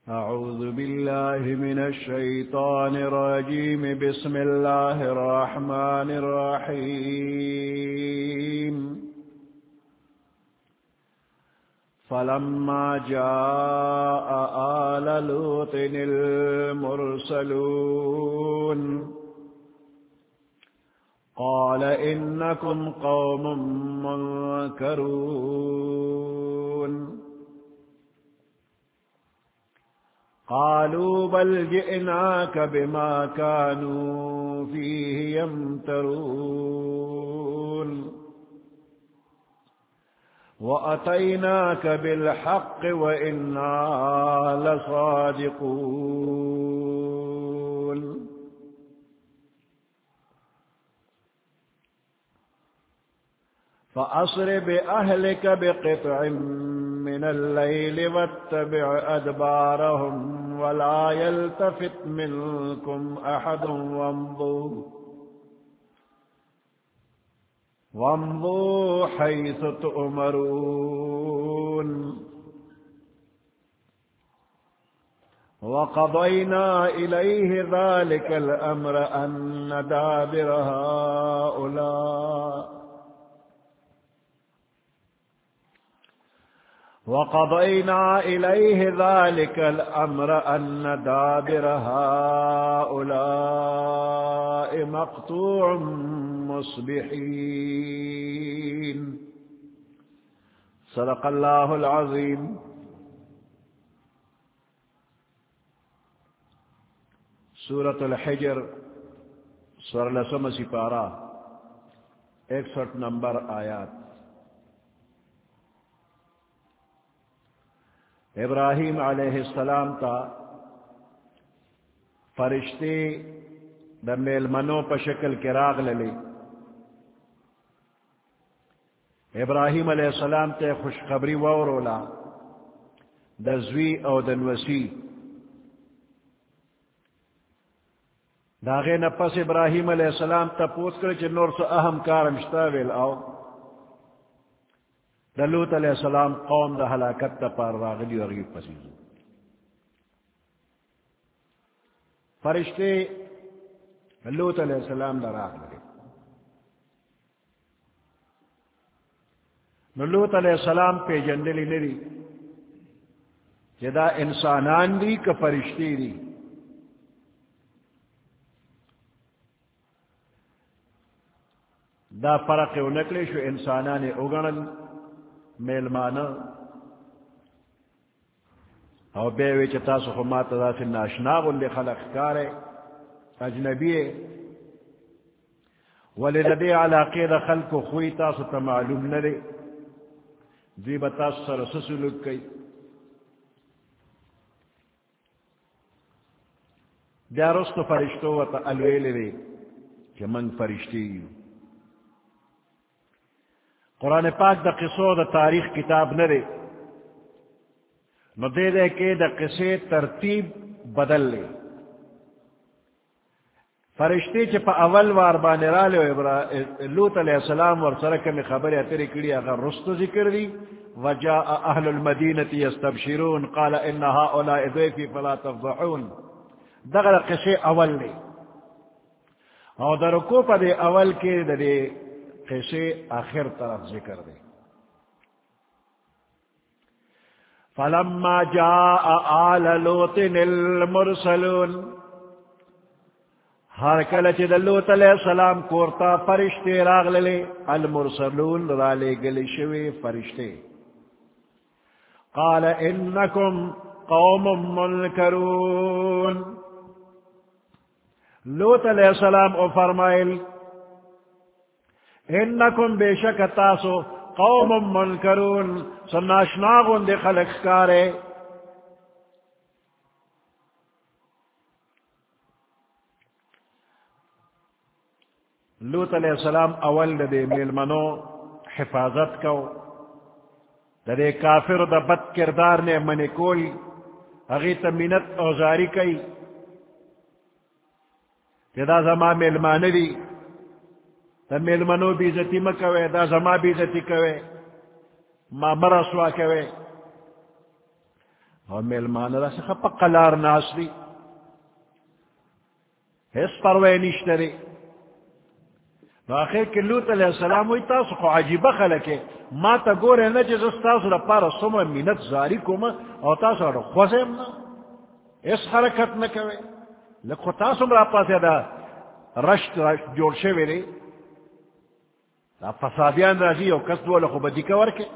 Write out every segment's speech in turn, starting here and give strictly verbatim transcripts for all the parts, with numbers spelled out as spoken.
أعوذ بالله من الشيطان الرجيم بسم الله الرحمن الرحيم فلما جاء آل لوط المرسلون قال إنكم قوم منكرون قالوا بل جئناك بما كانوا فيه يمترون وأتيناك بالحق وإنا لصادقون فأسر بأهلك بقطع من الليل واتبع أدبارهم ولا يلتفت منكم أحد وامضوا وامضوا حيث تؤمرون وقضينا إليه ذلك الأمر أن دابر هؤلاء وقضينا إليه ذلك الأمر أن دابر هؤلاء مقطوع مصبحين صدق الله العظيم. سورة الحجر سورہ لسم سپارہ اکسٹھ نمبر آیات. ابراہیم علیہ السلام تا فرشتے دا میلمنو پا شکل کی راغ للی. ابراہیم علیہ السلام تے خوشخبری وورولا دا زوی او دنوسی. داغے نپس ابراہیم علیہ السلام تا پوت کر چی نور سو اہم کارم شتاویل آو دا لوط علیہ السلام قوم دا ہلاکت تا پار راغلی و غیب پسیزو. فرشتے لوط علیہ السلام دا راغ لگے. نو لوط علیہ السلام پہ جندلی نری جدا انسانان دی کا فرشتے دی. دا فرق نکلے شو انسانان اگنل میلمانا او بیوی چا تاسو خمات دا سی ناشناغ لی خلق کارے اجنبیے ولی ردی علاقی دا خلق و خوی تاسو تا معلوم نرے دی با تاسو سر سسلوک کئی. بیا رستو فرشتو و تا الویل رے کہ من فرشتی یو. قرآن پاک دا قصو دا تاریخ کتاب نرے نو دے دے کے دا قصے ترتیب بدل لے. فرشتے چھ پا اول وار بانرالے لوط علیہ السلام ورسرکم خبر اتری کری اگر رستو ذکر دی وجاء اہل المدینة یستبشرون قال ان هؤلاء ضیفی فلا تفضحون. دغل قصے اول لے او دا رکو پا دے اول کے دا دے قصے آخر طرف ذکر دے. فلما جاء آل لوط المرسلون ہر کلچ دا لوط علیہ السلام کورتا فرشتے راغ للے. المرسلون را لے گلی شوی فرشتے. قال انکم قوم منکرون. لوط علیہ السلام او فرمائل انکم بے شک تاسو قوم منکرون سناشناغن دے خلق کارے. لوط علیہ السلام اول دے میلمنو حفاظت کو دے کافر دا بد کردار نے من کولی اغیت منت اوزاری کئی دا زما میلمان دی دا میلمنو بیزتی مکوے دا زما بیزتی کوے ما مرسوا کوے. اور میلمان را سے خپا قلار ناسری حس پروے نشتری آخر کہ لوت علیہ السلام ہوئی تاسو خو عجیبہ خلقے ما تا گورے نا چیز استاسو را پارا سمر منت زاری کوما او تاسو را خوزیم نا اس حرکت نکوے لکھو تاسو را پاسے دا رشت رشت جوڑ شوے رے دا فسادیان رازی او کس دو لکھو بدی کور کے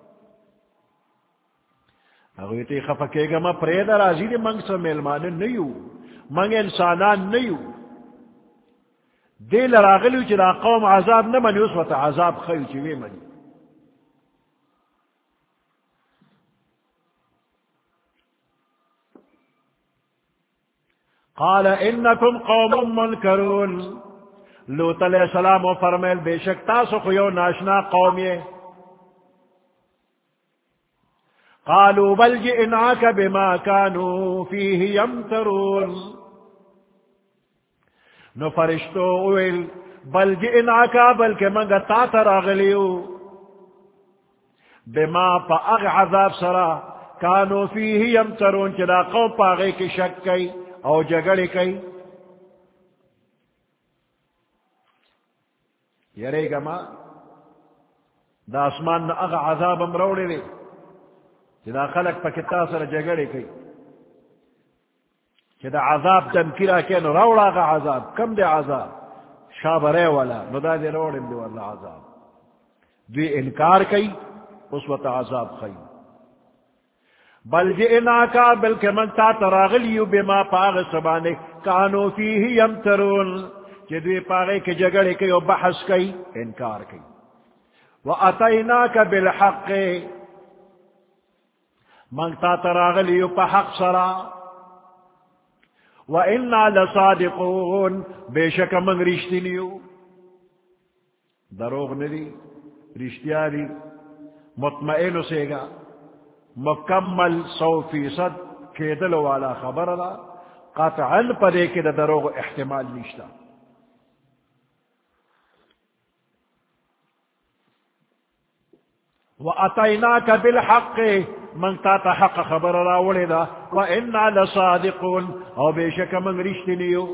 اگوی تی خفکے گا ما پرید رازی دی منگ سا میلمان نیو منگ انسانان نیو دل راغلیو چی دا قوم عذاب نمانی اس وقت عذاب خیل چی وی منی قال انکم قوم منکرون لوط علیہ السلام و فرمیل بے شک تاسو خیو ناشنا قومی قالوا بل جئناك بما كانوا فيه يمترون نو فرشتو اویل بل جئناکا بلکہ منگا تاتا راغلیو بما پا اغ عذاب سرا کانو فیہی یمترون چدا قوم پا غی کی شک کئی او جگڑی کئی یرے گا ما دا اسمان نا اغ عذاب امروڑی دی چدا خلق پا کتا سر جگڑی کئی کہ دا عذاب تنکیرہ کے نو روڑا کا عذاب کم دے عذاب شابرے والا نو دا دے روڑن دے والا عذاب دوی انکار کئی اس وقت عذاب خی بل جئناکا بلکہ من تا تراغلیو بما پاغ سبانے کانو فیہی یمترون کہ دوی پاغے کے جگڑے کئی و بحث کئی انکار کئی وَأَتَيْنَاكَ بِالْحَقِّ من تا تراغلیو پا حق سرا وَإِنَّا لَصَادِقُونَ بے شک من رشتی نیو دروغ ندی رشتیاری مطمئن سے گا مکمل سو فیصد کیدل والا خبر را قطعا پدے کے دا دروغ احتمال نشتا وَأَتَيْنَاكَ بِالْحَقِّ من تا حق خبر را ولدا وَإِنَّا لَصَادِقُونَ او بے شک من رشتی نیو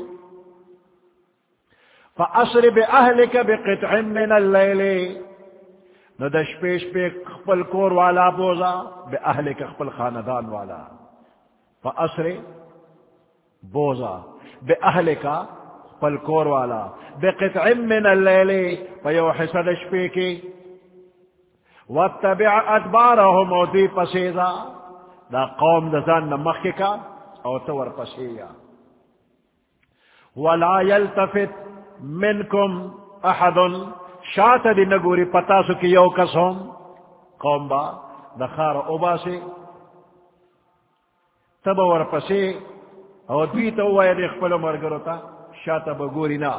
فَأَسْرِ بِأَهْلِكَ بِقِطْعٍ مِّنَ اللَّيْلِ ندش پیش پہ خپل کور والا بوزا بِأَهْلِكَ خپل خاندان والا فَأَسْرِ بوزا بِأَهْلِكَ خپل کور والا بِقِطْعٍ مِّنَ اللَّيْلِ فَيَوْ حِسَدش پہ کی واتبع ادبارهم او دی پسیزا دا قوم دا زان نمخی کا او تور پسیا ولا يلتفت منکم احد شات دی نگوری پتاسو کی یو کسهم قوم با دا خار اوبا سے تب ور پسی او دوی تو وید اخپلو مرگرو تا شات بگوری نا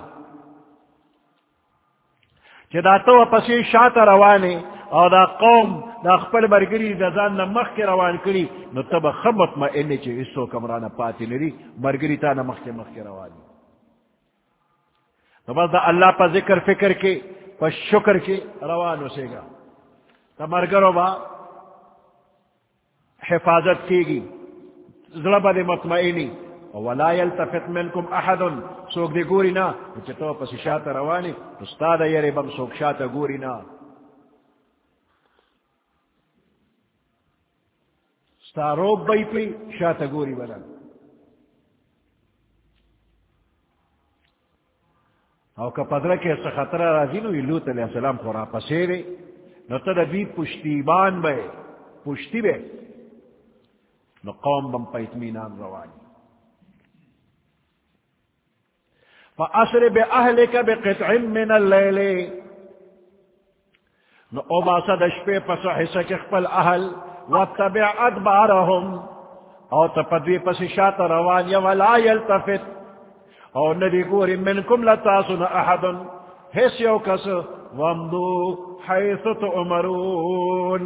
چی دا تو پسی شات روانی او دا قوم دا خپل مرگری دا زان نمخ کے روان کری نو تب خمت ما انی چی اسو کمرانا پاتی نری مرگری تا نمخ کے مخ کے روانی نو بس دا اللہ پا ذکر فکر کے پا شکر کے روان اسے گا تا مرگرو با حفاظت کی گی ضربہ دے مطمئنی ولا يلتفت منكم احد سوک دے گوری نا چتو پس شاعت روانی استاد یری بم سوک شاعت گوری نا ستا روب بی پی شاعت گوری بنا او کا پدرہ کے سخطرہ رازی نو لوط علیہ السلام خورا پسیرے نو تا بی پشتیبان بے پشتی بے نو قوم بم پیتمینان روانی فَأَسْرِ بِأَهْلِكَ بِقِطْعٍ مِّنَ اللَّيْلِ نو اوبا صدش پہ پس حصہ اخپل اہل وَاتَّبِعْ أَدْبَارَهُمْ او تپدوی پس شات روان یا وَلَا يَلْتَفِتْ او ندی گوری منکم لتاسن احد حس یو کس وَامْدُو حَيْثُ تُعْمَرُونَ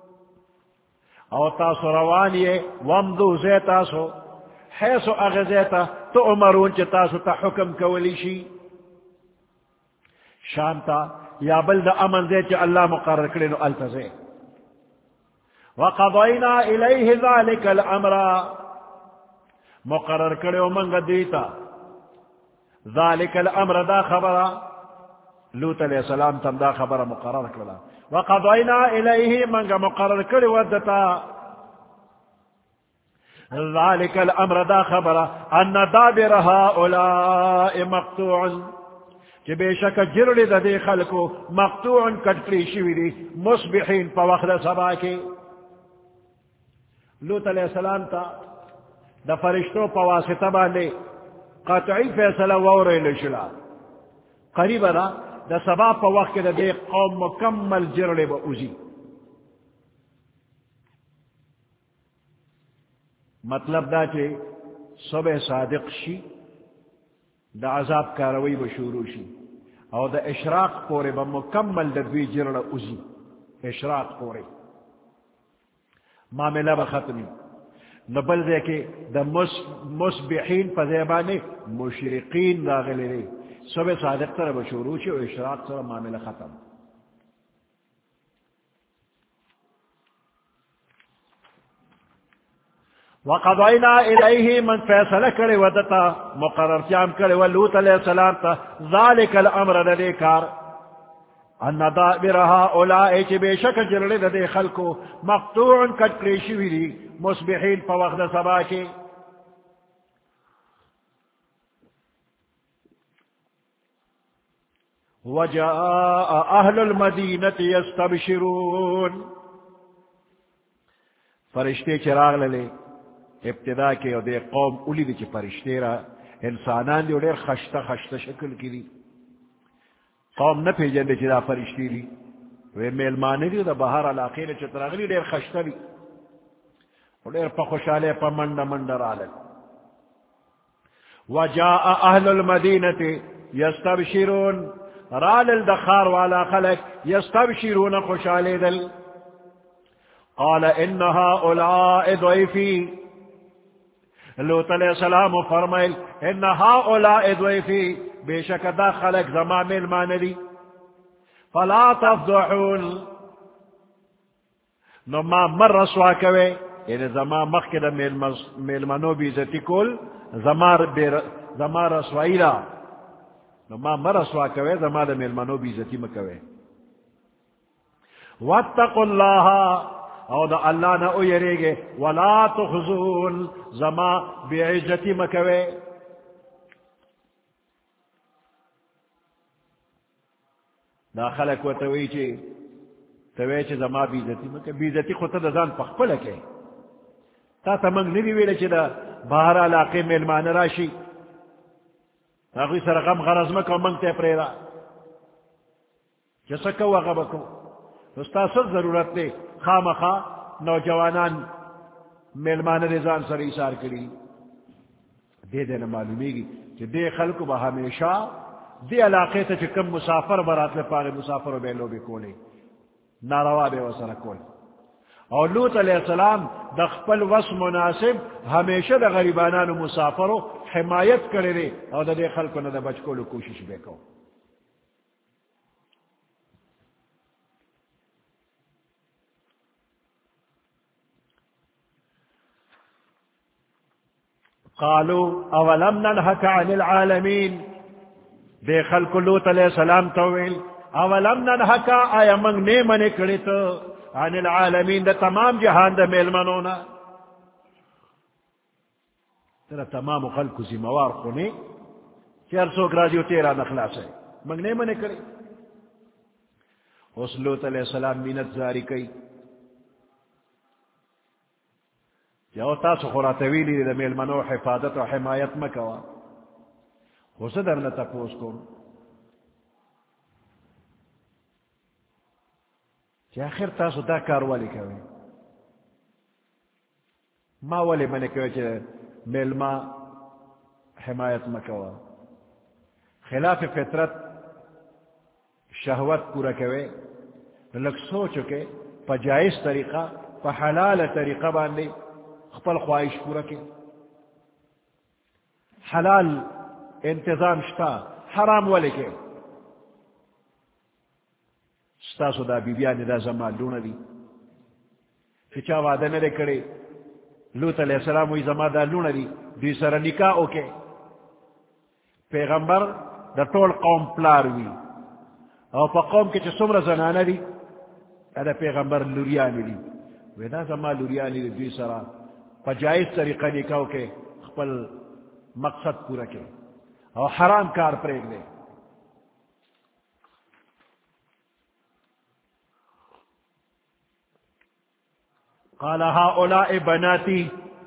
او تاسو روانی وَامْدُو زیتاسو حیث اغزیتا تو امرون چی تاسو تا حکم کولی شی شانتا یا بل دا امن زی چی اللہ مقرر کرنو التزی وقضینا الیہ ذالک الامر مقرر کرے منگ دیتا ذالک الامر دا خبر لوط علیہ السلام تم دا خبر مقرر کرلا وقضینا الیہ منگ مقرر کرے ودتا ذالک الامر دا خبر ان دابر هؤلاء مقطوع کہ بے شک جرڑ دا دے خلقو مقطوع کٹکلی شوی دی مصبحین پا وقت سبا کے لوط علیہ السلام تا دا فرشتو پا واسطہ باندے قطعی فیصلہ وورے لشلا قریب دا دا سبا پا وقت دا دے قوم مکمل جرڑ با اوزی مطلب دا چھے صبح صادق شی دا عذاب کاروی بشورو شی او دا اشراق پورے با مکمل دا دوی جرڑ اوزی اشراق پورے معاملہ با ختمی نبل دے کہ دا مصبحین پا زیبانے مشرقین دا غلیرے صبح صادق تر بشورو شی و اشراق تر معاملہ ختم وقضینا الیہ من فیصلہ کرے ودتا مقرر چام کرے ولوط علیہ السلام تا ذالک الامر دے کار ان دابر هؤلاء چی بے شک جرڑے دے خلقو مقطوع کٹکلی شوی دی مصبحین پا وقت سبا کے وجاء اہل المدینة یستبشرون فرشتے چراغ للے ابتدا کے او دے قوم اولی دی چی فرشتے را انسانان دی او دیر خشتا خشتا شکل کی دی قوم نہ پیجن دے چی دا فرشتی دی وی میلمانی دی دا بہار علاقے نے چتراغلی دیر خشتا دی او دیر پا خوشالے پا منڈا منڈا رالت وجاء اہل المدینة یستبشرون رالل دخار والا خلق یستبشرون خوشالے دل قال انہا اولاء ضعیفی لوط علیہ السلام فرمائل انہا اولاء ضعیفی بے شک دا خلق زما ملمان دی فلا تفضحون نو ما مر رسوا کوئے یعنی زما مخی دا ملمانو بیزتی کول زما رسوائی دا نو ما مر رسوا کوئے زما دا ملمانو بیزتی مکوئے واتقوا اللہ او دا اللہ نہ او یرے گے ولا تخزون زما بعزتی مکوے دا خلق و توی چی توی چی زما بعزتی مکوے بعزتی خود دا زان پخپل کے تا تمنگ نبی ویلے چی دا باہر علاقے ملمان راشی تاقوی سر غم غرز مکو منگ تے پریرا جسا کو غبکو استا سر ضرورت دے خام خواہ نوجوانان ملمان رضان سر ایسار کری دے دینا معلومی گی کہ دے خلق با ہمیشہ دے علاقے تا چکم مسافر برات لپاغی مسافر و بیلو بے کولے ناروا بے وسر کول اور لوط علیہ السلام دا خپل وس مناسب ہمیشہ دا غریبانان و مسافر و حمایت کرے دے اور دا دے خلق نا دا بچ کولو کوشش بے کو قالوا اولم ننهك عن العالمين دے خلق لوط علیہ السلام تویل اولم ننهك آیا منگ نیمن کرت عن العالمین دا تمام جہان دا میلمنونا ترہ تمام خلق زموار خونے چار سو گراجیو تیرا نخلاص ہے منگ نیمن کرت اس لوط علیہ السلام مینت زاری کئی یا تاسو خورا طویلی دا میلمنو حفاظت و حمایت مکوا خسدر نتا پوس کن چی آخر تاسو دا کار والی کوئی ما والی منی کوئی چی میلما حمایت مکوا خلاف فطرت شہوت پورا کوئی لگ سوچو کہ پا جائز طریقہ پا حلال طریقہ باندے خپل خواہش پورا کے حلال انتظام شتا حرام والے کے ستاسو دا بی بیانی دا زمان لون دی چا وعدہ نہ کرے لوط علیہ السلام وی زما دا لونه دی دی سره نکاح اوکے پیغمبر دا ټول قوم پلار وی او په قوم کې چې څومره زنانه دي دا پیغمبر لوریانی دی وی دا زما لوریانی دی دوی سره په جائز طریقه نکاح اوکے خپل مقصد پورا کے اور حرام کار پریگ دے قال هؤلاء بناتی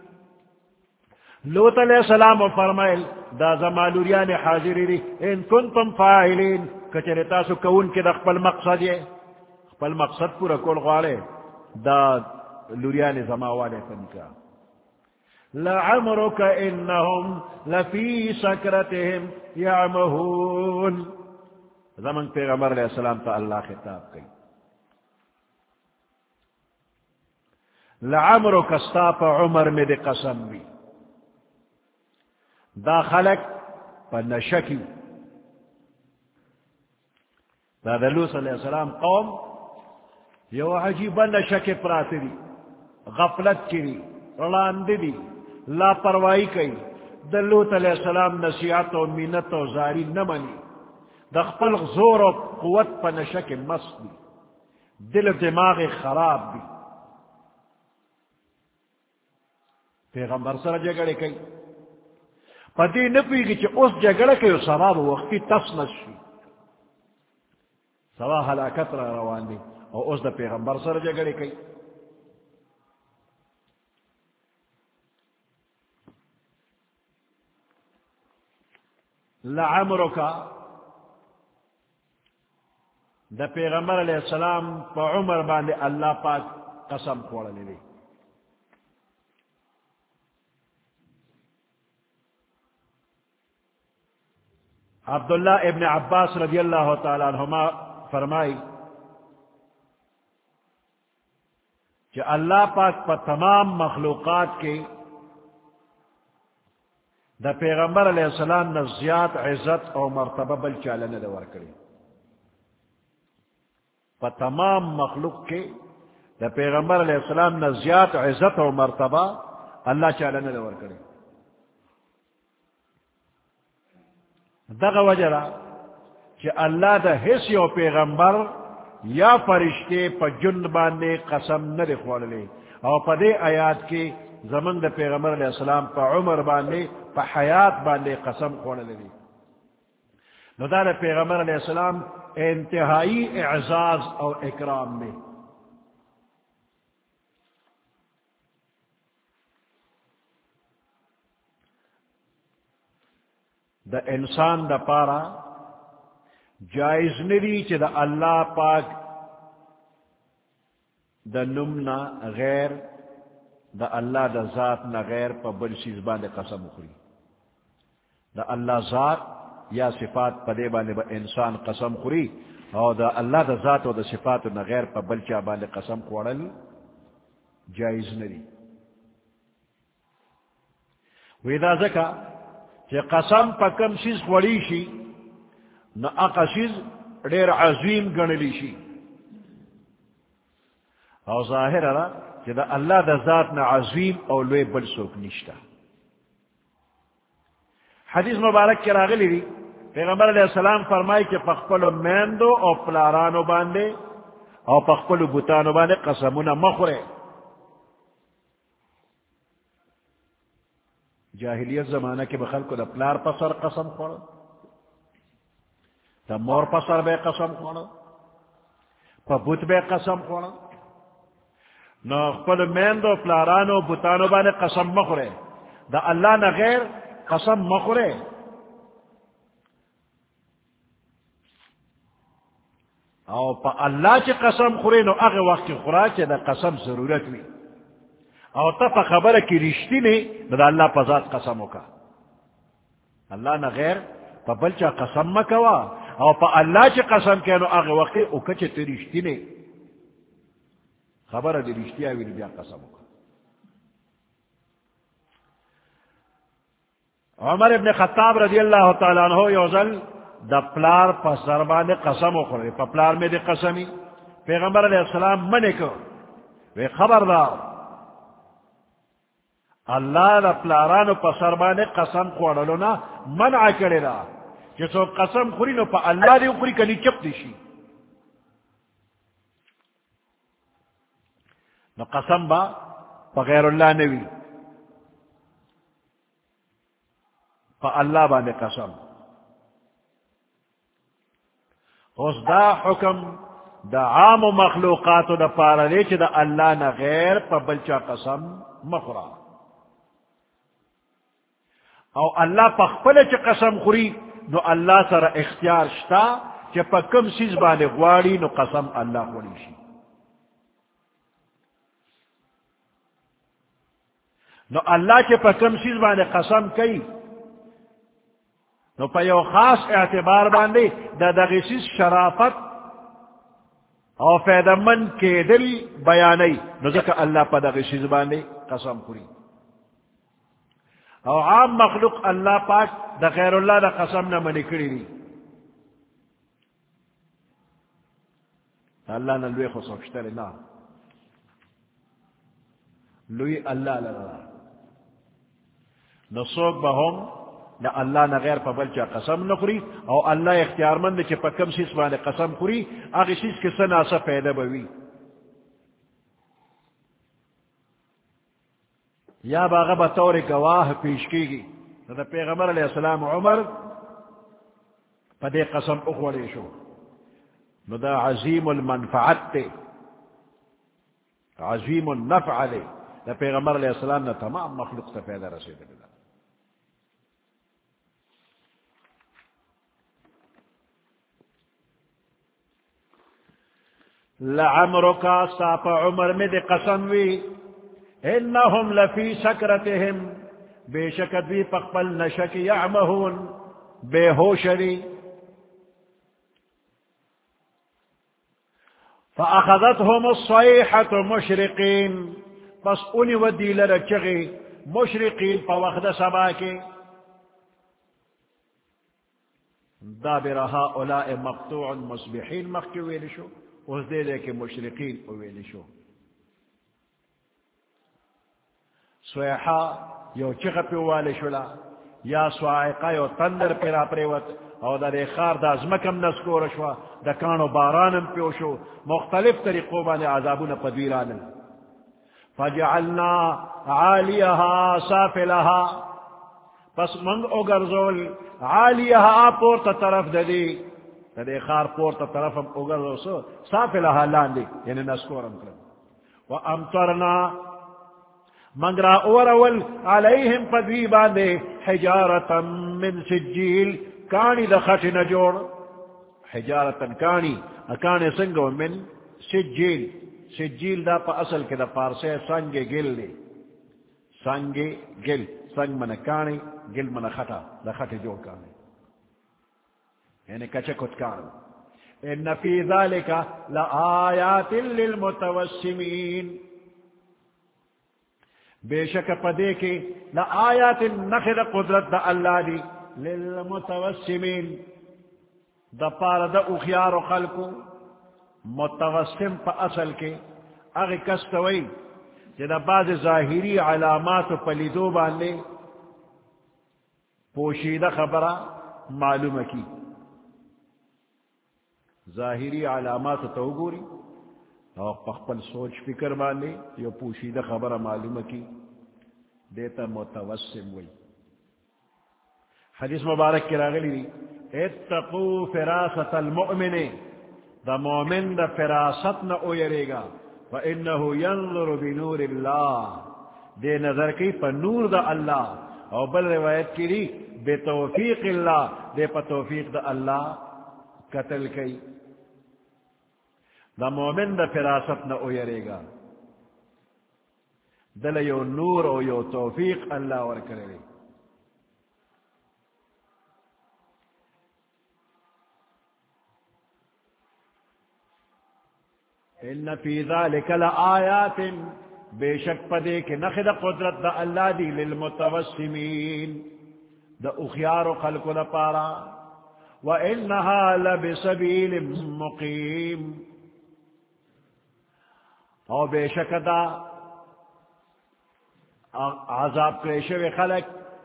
لوط علیہ السلام فرمائل دا زمالوریان حاضری دی ان کنتم فاعلین کچھر تاسو کون کی دا خپل مقصد ہے خپل مقصد پورا کول غالے دا لوریان زماوالے فنکا لعمرک انہم لفی سکرتہم یعمہون زمن پیغمبر علیہ السلام تا اللہ خطاب کی لعمرک استاپ عمر میں دے قسم بھی دا خلق پا نشکی دا دلوس علیہ السلام قوم یو عجیب نشک پراتی دی غفلت کی دی رلاند دی لا پروائی کئی دلوت علیہ السلام نصیحت و منت و زاری نمانی دخپل زور و قوت پا نشک مست دی دل دماغ خراب دی پیغمبر سر جگڑے کئی پدی نپی کی چھ اس جگڑے کئی سباب وقتی تسنس شی سوا حلاکت را روان دی اور اس دا پیغمبر سر جگڑے کئی لعمرکا دا پیغمبر علیہ السلام پا عمر باندے اللہ پاک قسم کھوڑا لے عبداللہ ابن عباس رضی اللہ تعالی عنہما فرمائی کہ اللہ پاک پر تمام مخلوقات کے دا پیغمبر علیہ السلام نے زیاد عزت اور مرتبہ بل چالن دور کرے پر تمام مخلوق کے دا پیغمبر علیہ السلام نے زیاد عزت اور مرتبہ اللہ چالن دور کرے دغ وجرہ کہ اللہ دا حس یو پیغمبر یا فرشتے پا جن باندے قسم نہ دکھوڑ لے اور پا دے آیات کے زمن دا پیغمبر علیہ السلام پا عمر باندے پا حیات باندے قسم کھوڑ لے نو دا دا پیغمبر علیہ السلام انتہائی اعزاز اور اکرام میں دا انسان دا پارا جائز ندی چی دا اللہ پاک دا نمنا غیر دا اللہ دا ذات نا غیر پا بل چیز باندے قسم اخری دا اللہ ذات یا صفات پا دے باندے با انسان قسم خری اور دا اللہ دا ذات و دا صفات نا غیر پا بل چا باندے قسم خوڑل جائز ندی ویدہ زکا کہ قسم پا کم چیز خوڑی شی نا اقا چیز دیر عظیم گنلی شی اور ظاہر ہے کہ دا اللہ دا ذات نا عظیم اور لوے بل سوک نشتا حدیث مبارک کے راغلی دی پیغمبر علیہ السلام فرمائی کہ پخپلو میندو اور پلارانو باندے اور پخپلو بوتانو باندے قسمونا مخورے جاہلیت زمانہ کے بخل کو دا پلار پسر قسم کھوڑا دا مور پسر بے قسم کھوڑا پا بوت بے قسم کھوڑا نو خپل میندو پلارانو بوتانو بانے قسم مخورے دا اللہ نا غیر قسم مخورے او پا اللہ چی قسم خورے نو اغی وقت کی خورا چی دا قسم ضرورت ہوئی او تا پا خبر کی رشتی نہیں دا اللہ پا ذات قسمو کا اللہ نا غیر پا بلچا قسم مکوا او پا اللہ چی قسم کیا نو اغی وقت او کچھ تی رشتی نہیں خبر دی رشتی آوی بیا قسمو کا عمر ابن خطاب رضی اللہ تعالیٰ عنہ یوزل دا پلار پا سربان قسمو خورے پا پلار میں دی قسمی پیغمبر علیہ السلام منع کو وی خبردار اللہ دا پلارانو پا سربانے قسم خوڑلو نا منع کرے دا جسو قسم خوری نو پا اللہ دے خوری کنی چپ دیشی نو قسم با پا غیر اللہ نوی پا اللہ بانے قسم اس دا حکم دا عام مخلوقاتو دا پارا دے چی دا اللہ نا غیر پا بلچا قسم مخورا او اللہ پا خپل چی قسم خوری نو اللہ سر اختیار شتا چی پا کم سیز بانے غواری نو قسم اللہ خوری شی نو اللہ چی پا کم سیز بانے قسم کئی نو پا یو خاص اعتبار باندے دا دغیسیز شرافت او فیدمن کے دل بیانی نو ذکر اللہ پا دغیسیز باندے قسم خوری او عام مخلوق اللہ پاک دا غیر اللہ دا قسم نہ منی کری دی اللہ نہ لوی خصوصتر نا لوی اللہ لرا نسوک بہم نہ اللہ نہ غیر پا بلچا قسم نہ خوری او اللہ اختیار مند چی پا کم سیس بانے قسم خوری آگی سیس کسا ناسا پیدا بوی یا باغا بطور گواہ پیش کی گی دا پیغمبر علیہ السلام عمر پا دے قسم اخوڑی شو نو دا عظیم المنفعت تے عظیم النفع لے دا پیغمبر علیہ السلام نا تمام مخلوق تا پیدا رسید اللہ لعمرکا ساپ عمر میں دے قسم وی انہم لفی سکرتہم بے شکت بھی پقبل نشک یعمہون بے ہوشری فأخذتهم الصیحة مشرقین پس انہی ودی لرچغی مشرقین پا وقت سبا کے دابر هؤلاء مقطوع مصبحین مخی ویلشو اس دے دے کے مشرقین ویلشو سویحا یو چغ پی والی شلا یا سوائقا یو تندر پیرا پریوت او دا دے خار دا ازمکم نسکور شوا دا کانو بارانم پیوشو مختلف طریقوں بانے عذابون پدویرانم فجعلنا عالیہا سافلہا پس منگ اگرزول عالیہا پورتا طرف ددی دا دے خار پورتا طرفم اگرزول سو سافلہا لاندی یعنی نسکورم کرم وامترنا منگرا اورول علیہم پدوی باندے حجارتا من سجیل کانی دا خط نجوڑ حجارتا کانی اکانی سنگو من سجیل سجیل دا پا اصل کے دا پارسے سنگ گل دے سنگ گل سنگ من کانی گل من خطا دا خط جوڑ کانی یعنی کچکت کانی ان فی ذالک لآیات للمتوسمین بے شک پدے کے لآیات نخد قدرت دا اللہ دی للمتوسمین دا پار دا اخیار و خلقو متوسم پا اصل کے اغی کستوئی جدا بعض ظاہری علامات و پلیدو باندے پوشیدہ خبرہ معلوم کی ظاہری علامات تو گوری اور پخپل سوچ فکر باندے یہ پوشیدہ خبر معلوم کی دیتا متوسم وی حدیث مبارک کی راغلی دی اتقو فراست المؤمن دا مومن دا فراست نہ اویرے گا فإنه ينظر بنور اللہ دے نظر کی پا نور دا اللہ اور بل روایت کی دی بتوفیق اللہ دے پا توفیق دا اللہ قتل کی دا مومن دا فراست نہ اویرے گا دل یو نور او یو توفیق اللہ اور کرے ان فی ذالک لآیات بے شک پدے کے نخد قدرت دا اللہ دی للمتوسمین دا اخیار و خلق دا پارا وانہا لبسبیل مقیم او بے شک دا عذاب کریشو خلق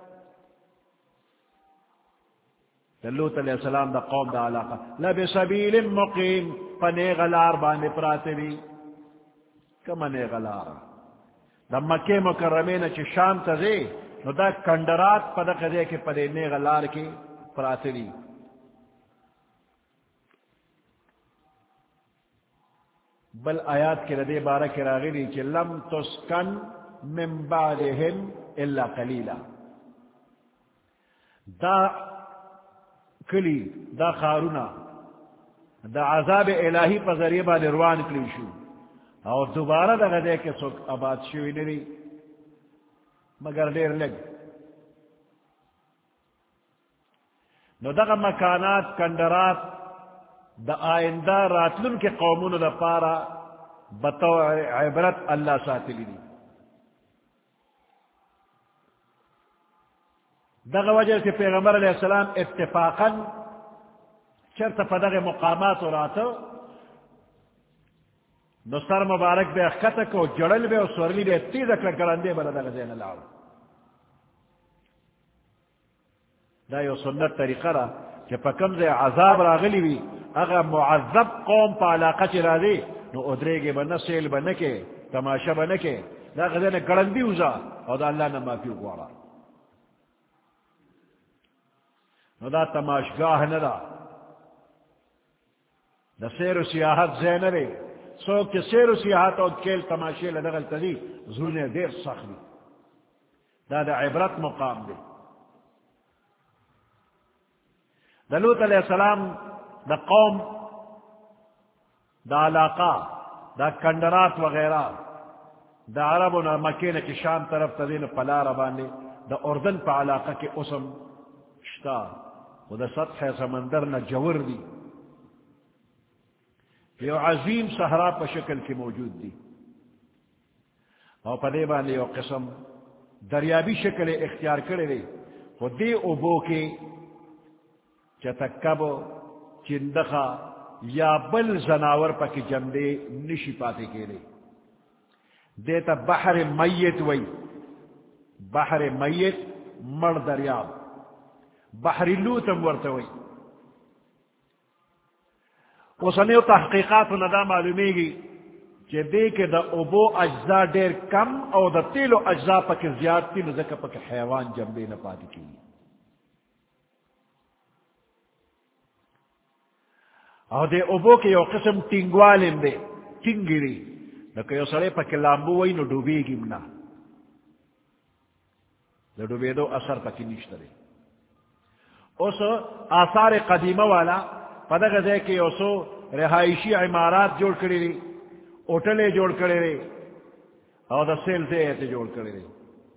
لوط علیہ السلام دا قوم دا علاقہ لبسبیل مقیم پنے غلار بانے پراتے بھی کمنے غلار دا مکہ مکرمین چی شام تزے نو دا کندرات پدا قدے کے پدے نے غلار کی پراتے بھی بل آیات کے ردے بارہ کے راغلی چی لم تسکن من بعدهم الا قلیلا دا کلی دا خارونا دا عذاب الہی پا ذریعہ با نروان کلی شو اور دوبارہ دا غدے کے سوک آباد شوی نری مگر دیر لگ نو دا مکانات کندرات دا آئندہ راتلن کے قومون دا پارا بطور عبرت اللہ ساتھ لی دغه وجہ سے پیغمبر علیہ السلام اتفاقا چرت پدغ مقامات راتو نو سر مبارک بے اخکتک و جڑل بے و سورلی بے تیزک لگرندے بلا دغه زین اللہ دا یو سنت طریقہ را کہ پکم سے عذاب راغلی بھی اگر معذب قوم پا علاقہ چلا دی نو ادرے گے بنا سیل بنکے تماشا بنکے دا غزین گرندی ہوزا اور دا اللہ نمافی اگوارا نو دا تماشگاہ ندا دا سیر و سیاحت زینرے سوک کے سیر و سیاحت اور کھیل تماشے لدغل تدی زونے دیر سخت دا دا عبرت مقام دے دا لوط علیہ السلام دا قوم دا علاقہ دا کندرات وغیرہ دا عرب و مکین کی شام طرف تدین پلار باندے دا اردن پا علاقہ کے اسم شتا و دا سطح سمندر نہ جور دی یہ عظیم صحرا پا شکل کی موجود دی اور پدے باندے یو قسم دریابی شکل اختیار کرے دی و دے اوبو کے چتکب چندخا یا بل زناور پا کی جمدے نشی پاتے کے لئے دیتا بحر میت وی بحر میت مر دریاب بحر لوتم ورتوی وسنیو تحقیقات و ندا معلومی گی کہ دے کے دا ابو اجزاء دیر کم او دا تیلو اجزاء پک زیادتی نزکا پک حیوان جنبے نپاتی کی او دے ابو کے یو قسم تنگوالن دے تنگری لکہ یو سرے پک لامبو وی نو ڈوبے گی منا دا ڈوبے دو اثر پکی نشترے اس آثار قدیمہ والا پدغ دے کے اسو رہائشی عمارات جوڑ کرے رہی اوٹلے جوڑ کرے رہی اور دا سیل دے ایتے جوڑ کرے رہی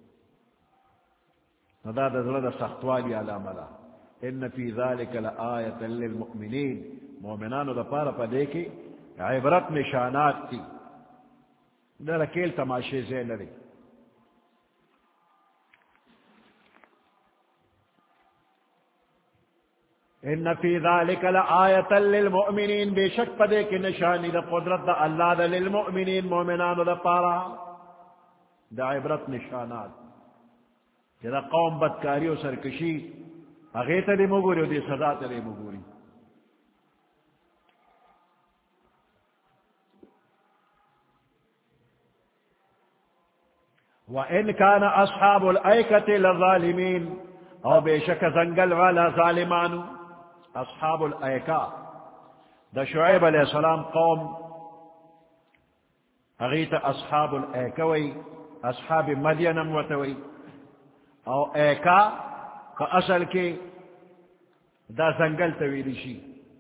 دا دا ذلہ دا سختوالی علامہ لا ان فی ذالک لآیتا للمؤمنین مومنانو دا پارا پا دے کے عبرت نشانات تھی دا لکیل تماشے زین رہی ان فی ذالک لآیتا للمؤمنین بے شک پدے کی نشانی دا قدرت دا اللہ دا للمؤمنین مومنان دا پارا دا عبرت نشانات جدا قوم بدکاری و سرکشی اغیتا دی مگوری و دی صدا تا دی مگوری وَإِنْ كَانَ أَصْحَابُ الْأَيْكَةِ لَظَالِمِينَ او بے شک زنگل والا ظالمانو اصحاب الایکا دا شعیب علیہ السلام قوم اغیت اصحاب الایکوی اصحاب مدینم وتوی او ایکا کا اصل کے دا زنگل تویلی شی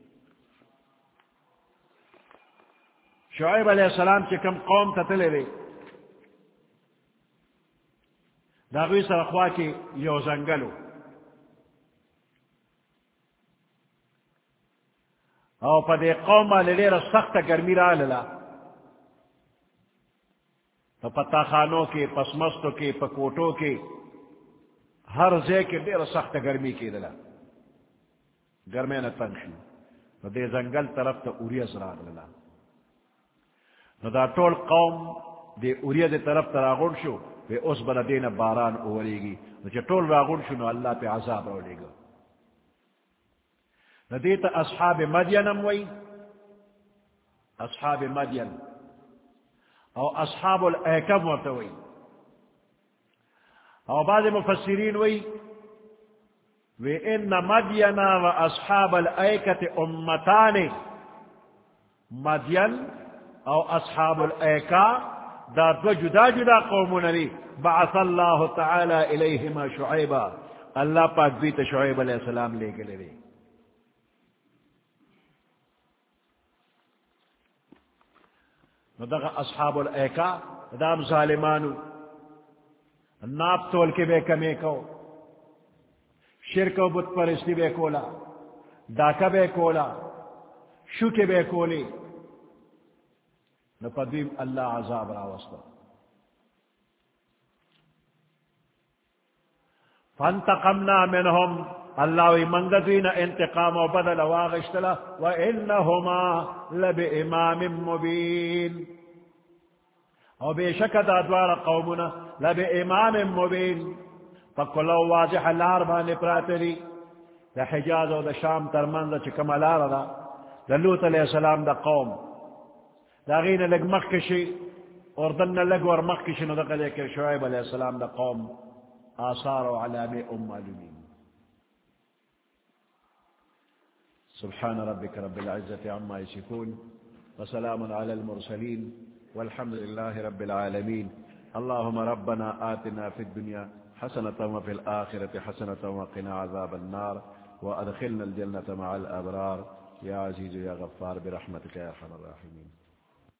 شعیب علیہ السلام کے کم قوم تتلے لے دا غوی سرخوا کی یو زنگلو او پا دے قوم آلے لیر سخت گرمی را للا پا پتا خانوں کے پسمستوں کے پکوٹوں کے ہر زے کے دیر سخت گرمی کی للا گرمی نا تنشو پا دے زنگل طرف تا اوریز را للا نو دا طول قوم دے اوریز طرف تا راغون شو پہ اس بلدین باران اولی گی جو طول راغون شنو اللہ پہ عذاب اولی گا ندیت اصحاب مدینم وی اصحاب مدین او اصحاب الایکم وتوی او بعض مفسرین وی وَإِنَّ مَدْيَنَ وَأَصْحَابَ الْأَيْكَةِ أُمَّتَانِ مدین او اصحاب الایکا دا دو جدا جدا قومون لی بعث اللہ تعالی الیہما شعیبا اللہ پاک بیت شعیب علیہ السلام لے گلے لے ندغ اصحاب الایکا دام ظالمانو ناپ تول کے بے کمی کو شرک و بت پرستی بے کولا ڈاکہ بے کولا شو کے بے کولی نقدیم اللہ عذاب راوستا فانتقمنا منہم اللہ وی منگدین انتقام و بدل واغشتلا وَإِنَّهُمَا لَبِإِمَامٍ مُبِينٍ او بے شک دا دوار قومنا لَبِإِمَامٍ مُبِينٍ فکلو واضح لار بانے پراتری دا حجاز و دا شام ترمن چکم لار دا دا لوت علیہ السلام دا قوم دا غین لگ مخکشی اور دن لگ ور مخکشی نو دا لے کہ شعیب علیہ السلام دا قوم آثار و علام ام معلومین سبحان ربك رب العزة عما يصفون وسلام على المرسلين والحمد لله رب العالمين اللهم ربنا آتنا في الدنيا حسنة وفي الآخرة حسنة وقنا عذاب النار وأدخلنا الجنة مع الأبرار يا عزيز يا غفار برحمتك يا أرحم الراحمين